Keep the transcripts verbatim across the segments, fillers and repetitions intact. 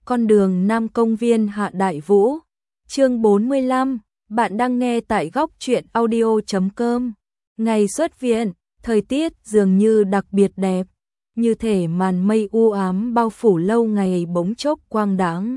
Con đường Nam Công viên Hạ Đại Vũ. Chương bốn mươi lăm, bạn đang nghe tại góc truyện audio chấm com. Ngày xuất viện, thời tiết dường như đặc biệt đẹp, như thể màn mây u ám bao phủ lâu ngày bỗng chốc quang đãng.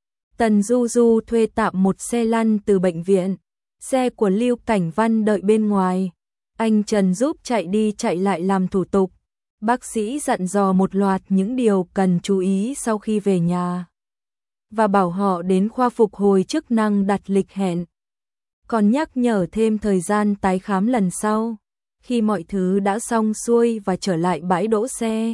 Tần Du Du thuê tạm một xe lăn từ bệnh viện, xe của Lưu Cảnh Văn đợi bên ngoài. Anh Trần giúp chạy đi chạy lại làm thủ tục. Bác sĩ dặn dò một loạt những điều cần chú ý sau khi về nhà, và bảo họ đến khoa phục hồi chức năng đặt lịch hẹn. Còn nhắc nhở thêm thời gian tái khám lần sau, khi mọi thứ đã xong xuôi và trở lại bãi đỗ xe.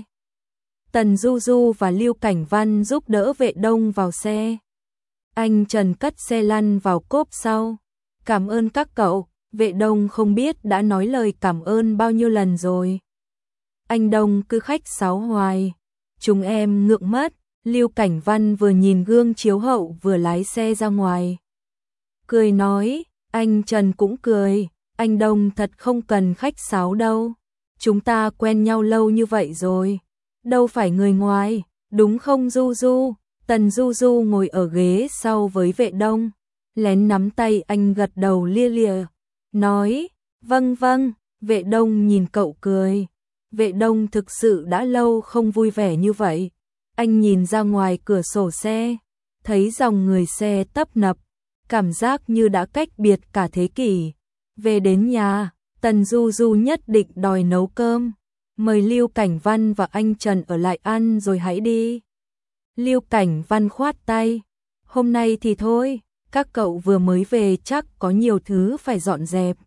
Tần Du Du và Lưu Cảnh Văn giúp đỡ Vệ Đông vào xe. Anh Trần cất xe lăn vào cốp sau. Cảm ơn các cậu, Vệ Đông không biết đã nói lời cảm ơn bao nhiêu lần rồi. Anh Đông cứ khách sáo hoài. Chúng em ngượng mất. Lưu Cảnh Văn vừa nhìn gương chiếu hậu vừa lái xe ra ngoài. Cười nói, anh Trần cũng cười. Anh Đông thật không cần khách sáo đâu. Chúng ta quen nhau lâu như vậy rồi. Đâu phải người ngoài, đúng không Du Du? Tần Du Du ngồi ở ghế sau với Vệ Đông, lén nắm tay anh gật đầu lia lịa, nói, vâng vâng. Vệ Đông nhìn cậu cười. Vệ Đông thực sự đã lâu không vui vẻ như vậy. Anh nhìn ra ngoài cửa sổ xe, thấy dòng người xe tấp nập, cảm giác như đã cách biệt cả thế kỷ. Về đến nhà, Tần Du Du nhất định đòi nấu cơm, mời Lưu Cảnh Văn và anh Trần ở lại ăn rồi hãy đi. Lưu Cảnh Văn khoát tay, hôm nay thì thôi, các cậu vừa mới về chắc có nhiều thứ phải dọn dẹp.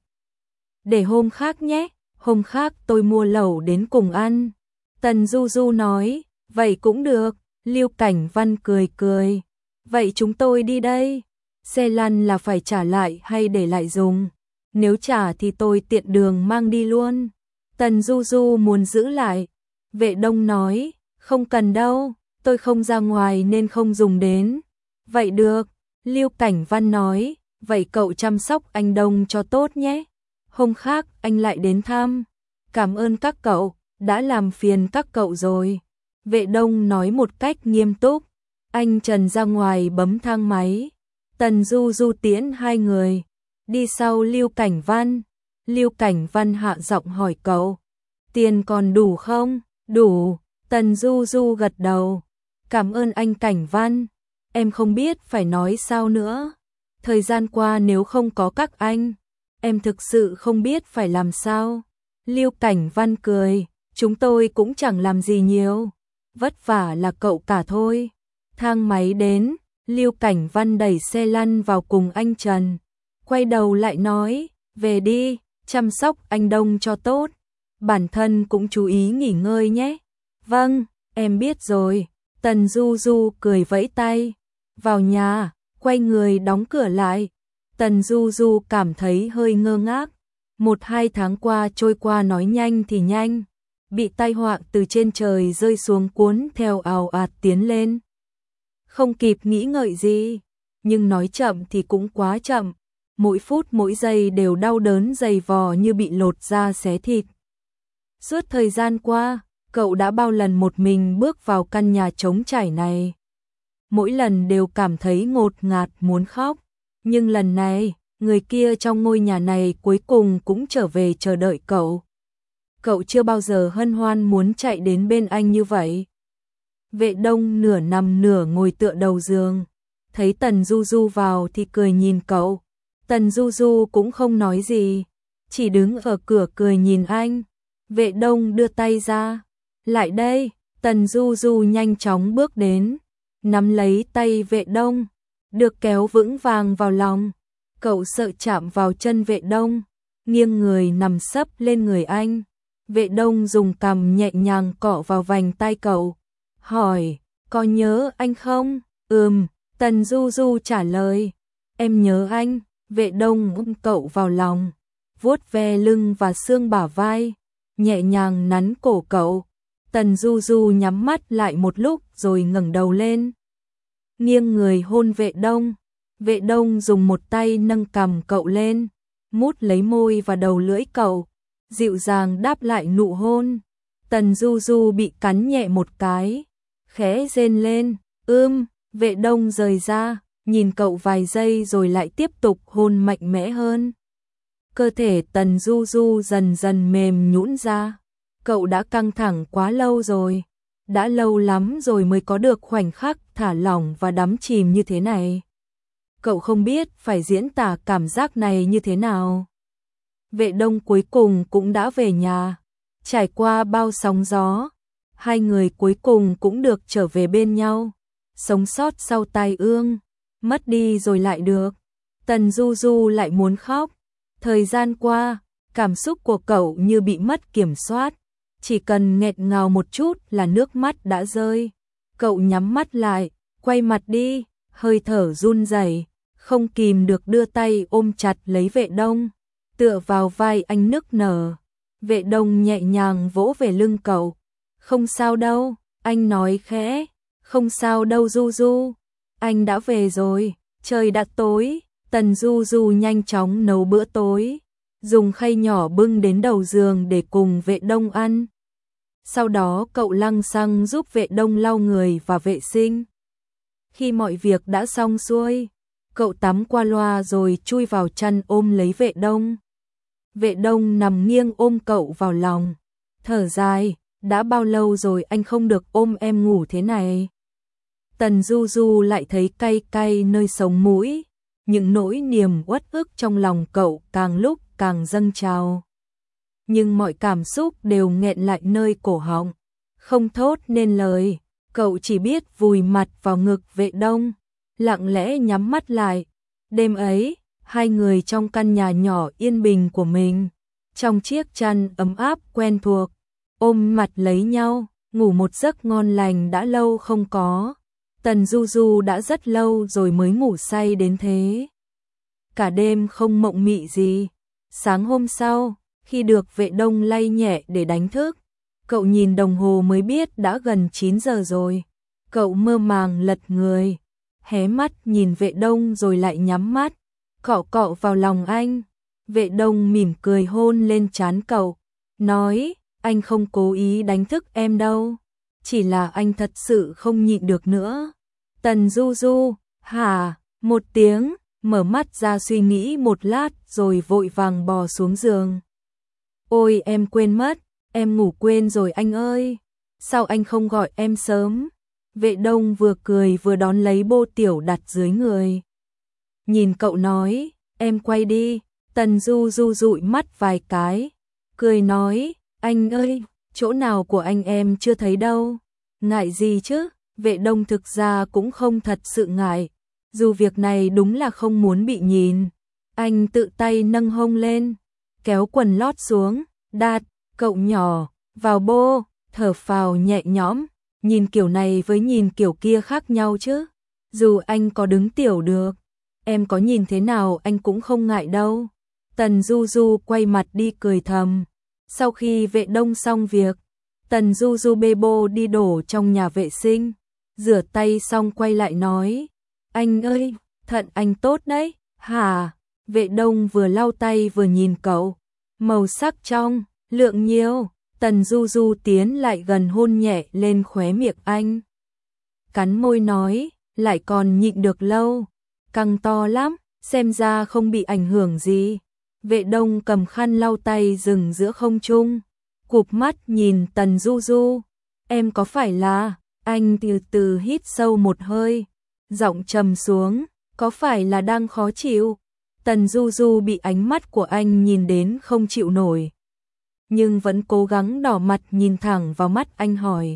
Để hôm khác nhé, hôm khác tôi mua lẩu đến cùng ăn. Tần Du Du nói, vậy cũng được. Lưu Cảnh Văn cười cười, vậy chúng tôi đi đây. Xe lăn là phải trả lại hay để lại dùng? Nếu trả thì tôi tiện đường mang đi luôn. Tần Du Du muốn giữ lại. Vệ Đông nói, không cần đâu, tôi không ra ngoài nên không dùng đến. Vậy được. Lưu Cảnh Văn nói, vậy cậu chăm sóc anh Đông cho tốt nhé. Hôm khác anh lại đến thăm. Cảm ơn các cậu, đã làm phiền các cậu rồi. Vệ Đông nói một cách nghiêm túc. Anh Trần ra ngoài bấm thang máy. Tần Du Du tiễn hai người. Đi sau Lưu Cảnh Văn. Lưu Cảnh Văn hạ giọng hỏi cậu, tiền còn đủ không? Đủ. Tần Du Du gật đầu. Cảm ơn anh Cảnh Văn. Em không biết phải nói sao nữa. Thời gian qua nếu không có các anh, em thực sự không biết phải làm sao. Lưu Cảnh Văn cười, chúng tôi cũng chẳng làm gì nhiều. Vất vả là cậu cả thôi. Thang máy đến, Lưu Cảnh Văn đẩy xe lăn vào cùng anh Trần. Quay đầu lại nói, về đi, chăm sóc anh Đông cho tốt. Bản thân cũng chú ý nghỉ ngơi nhé. Vâng, em biết rồi. Tần Du Du cười vẫy tay. Vào nhà, quay người đóng cửa lại. Tần Du Du cảm thấy hơi ngơ ngác. Một hai tháng qua trôi qua nói nhanh thì nhanh. Bị tai họa từ trên trời rơi xuống cuốn theo ào ạt tiến lên. Không kịp nghĩ ngợi gì, nhưng nói chậm thì cũng quá chậm. Mỗi phút mỗi giây đều đau đớn dày vò như bị lột da xé thịt. Suốt thời gian qua, cậu đã bao lần một mình bước vào căn nhà trống trải này. Mỗi lần đều cảm thấy ngột ngạt muốn khóc. Nhưng lần này, người kia trong ngôi nhà này cuối cùng cũng trở về chờ đợi cậu. Cậu chưa bao giờ hân hoan muốn chạy đến bên anh như vậy. Vệ Đông nửa nằm nửa ngồi tựa đầu giường. Thấy Tần Du Du vào thì cười nhìn cậu. Tần Du Du cũng không nói gì, chỉ đứng ở cửa cười nhìn anh. Vệ Đông đưa tay ra. Lại đây. Tần Du Du nhanh chóng bước đến, nắm lấy tay Vệ Đông, được kéo vững vàng vào lòng. Cậu sợ chạm vào chân Vệ Đông, nghiêng người nằm sấp lên người anh. Vệ Đông dùng cằm nhẹ nhàng cọ vào vành tai cậu, hỏi, có nhớ anh không? Ừm, Tần Du Du trả lời, em nhớ anh. Vệ Đông ôm cậu vào lòng, vuốt ve lưng và xương bả vai, nhẹ nhàng nắn cổ cậu. Tần Du Du nhắm mắt lại một lúc rồi ngẩng đầu lên, nghiêng người hôn Vệ Đông. Vệ Đông dùng một tay nâng cằm cậu lên, mút lấy môi và đầu lưỡi cậu, dịu dàng đáp lại nụ hôn. Tần Du Du bị cắn nhẹ một cái, khẽ rên lên, ưm, Vệ Đông rời ra, nhìn cậu vài giây rồi lại tiếp tục hôn mạnh mẽ hơn. Cơ thể Tần Du Du dần dần mềm nhũn ra. Cậu đã căng thẳng quá lâu rồi. Đã lâu lắm rồi mới có được khoảnh khắc thả lỏng và đắm chìm như thế này. Cậu không biết phải diễn tả cảm giác này như thế nào. Vệ Đông cuối cùng cũng đã về nhà. Trải qua bao sóng gió, hai người cuối cùng cũng được trở về bên nhau. Sống sót sau tai ương, mất đi rồi lại được. Tần Du Du lại muốn khóc. Thời gian qua, cảm xúc của cậu như bị mất kiểm soát. Chỉ cần nghẹt ngào một chút là nước mắt đã rơi. Cậu nhắm mắt lại, quay mặt đi, hơi thở run rẩy, không kìm được đưa tay ôm chặt lấy Vệ Đông, tựa vào vai anh nức nở. Vệ Đông nhẹ nhàng vỗ về lưng cậu. Không sao đâu, anh nói khẽ. Không sao đâu Du Du, anh đã về rồi, trời đã tối. Tần Du Du nhanh chóng nấu bữa tối, dùng khay nhỏ bưng đến đầu giường để cùng Vệ Đông ăn. Sau đó cậu lăng xăng giúp Vệ Đông lau người và vệ sinh. Khi mọi việc đã xong xuôi, cậu tắm qua loa rồi chui vào chăn ôm lấy Vệ Đông. Vệ Đông nằm nghiêng ôm cậu vào lòng, thở dài, đã bao lâu rồi anh không được ôm em ngủ thế này. Tần Du Du lại thấy cay cay nơi sống mũi, những nỗi niềm uất ức trong lòng cậu càng lúc càng dâng trào. Nhưng mọi cảm xúc đều nghẹn lại nơi cổ họng, không thốt nên lời. Cậu chỉ biết vùi mặt vào ngực Vệ Đông, lặng lẽ nhắm mắt lại. Đêm ấy, hai người trong căn nhà nhỏ yên bình của mình, trong chiếc chăn ấm áp quen thuộc, ôm mặt lấy nhau, ngủ một giấc ngon lành đã lâu không có. Tần Du Du đã rất lâu rồi mới ngủ say đến thế. Cả đêm không mộng mị gì. Sáng hôm sau, khi được Vệ Đông lay nhẹ để đánh thức, cậu nhìn đồng hồ mới biết đã gần chín giờ rồi. Cậu mơ màng lật người, hé mắt nhìn Vệ Đông rồi lại nhắm mắt, cọ cọ vào lòng anh. Vệ Đông mỉm cười hôn lên trán cậu, nói, anh không cố ý đánh thức em đâu, chỉ là anh thật sự không nhịn được nữa. Tần Du Du, hả, một tiếng, mở mắt ra suy nghĩ một lát rồi vội vàng bò xuống giường. Ôi em quên mất, em ngủ quên rồi anh ơi, sao anh không gọi em sớm? Vệ Đông vừa cười vừa đón lấy bô tiểu đặt dưới người. Nhìn cậu nói, em quay đi. Tần Du Du dụi mắt vài cái, cười nói, anh ơi, chỗ nào của anh em chưa thấy đâu. Ngại gì chứ? Vệ Đông thực ra cũng không thật sự ngại, dù việc này đúng là không muốn bị nhìn. Anh tự tay nâng hông lên, kéo quần lót xuống, đạt, cậu nhỏ, vào bô, thở phào nhẹ nhõm. Nhìn kiểu này với nhìn kiểu kia khác nhau chứ. Dù anh có đứng tiểu được, em có nhìn thế nào anh cũng không ngại đâu. Tần Du Du quay mặt đi cười thầm. Sau khi Vệ Đông xong việc, Tần Du Du bê bô đi đổ trong nhà vệ sinh, rửa tay xong quay lại nói, anh ơi, thận anh tốt đấy, hả? Vệ Đông vừa lau tay vừa nhìn cậu, màu sắc trong, lượng nhiều. Tần Du Du tiến lại gần hôn nhẹ lên khóe miệng anh, cắn môi nói, lại còn nhịn được lâu, căng to lắm, xem ra không bị ảnh hưởng gì. Vệ Đông cầm khăn lau tay dừng giữa không trung, cụp mắt nhìn Tần Du Du, em có phải là, anh từ từ hít sâu một hơi, giọng trầm xuống, có phải là đang khó chịu? Tần Du Du bị ánh mắt của anh nhìn đến không chịu nổi, nhưng vẫn cố gắng đỏ mặt nhìn thẳng vào mắt anh hỏi,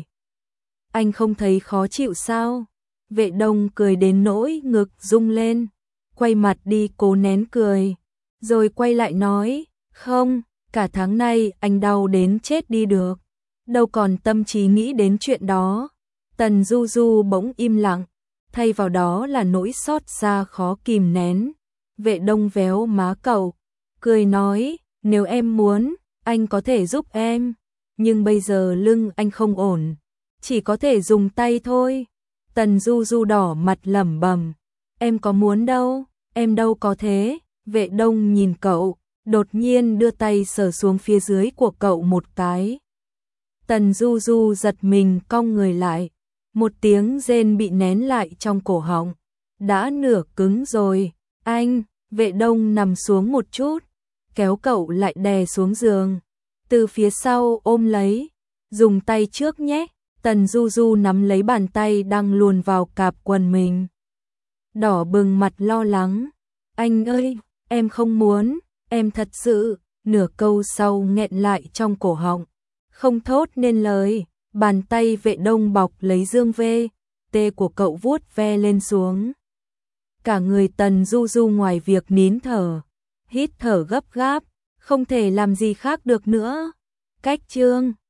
anh không thấy khó chịu sao? Vệ Đông cười đến nỗi ngực rung lên, quay mặt đi cố nén cười, rồi quay lại nói, không, cả tháng nay anh đau đến chết đi được, đâu còn tâm trí nghĩ đến chuyện đó. Tần Du Du bỗng im lặng, thay vào đó là nỗi xót xa khó kìm nén. Vệ Đông véo má cậu, cười nói, nếu em muốn, anh có thể giúp em, nhưng bây giờ lưng anh không ổn, chỉ có thể dùng tay thôi. Tần Du Du đỏ mặt lẩm bẩm, em có muốn đâu, em đâu có thế. Vệ Đông nhìn cậu, đột nhiên đưa tay sờ xuống phía dưới của cậu một cái. Tần Du Du giật mình cong người lại, Một tiếng rên bị nén lại trong cổ họng, đã nửa cứng rồi. Anh, Vệ Đông nằm xuống một chút, kéo cậu lại đè xuống giường, từ phía sau ôm lấy, dùng tay trước nhé. Tần Du Du nắm lấy bàn tay đang luồn vào cạp quần mình, đỏ bừng mặt lo lắng. Anh ơi, em không muốn, em thật sự, nửa câu sau nghẹn lại trong cổ họng, không thốt nên lời. Bàn tay Vệ Đông bọc lấy dương vê, tê của cậu vuốt ve lên xuống. Cả người Tần Du Du ngoài việc nín thở, hít thở gấp gáp, không thể làm gì khác được nữa. Cách chương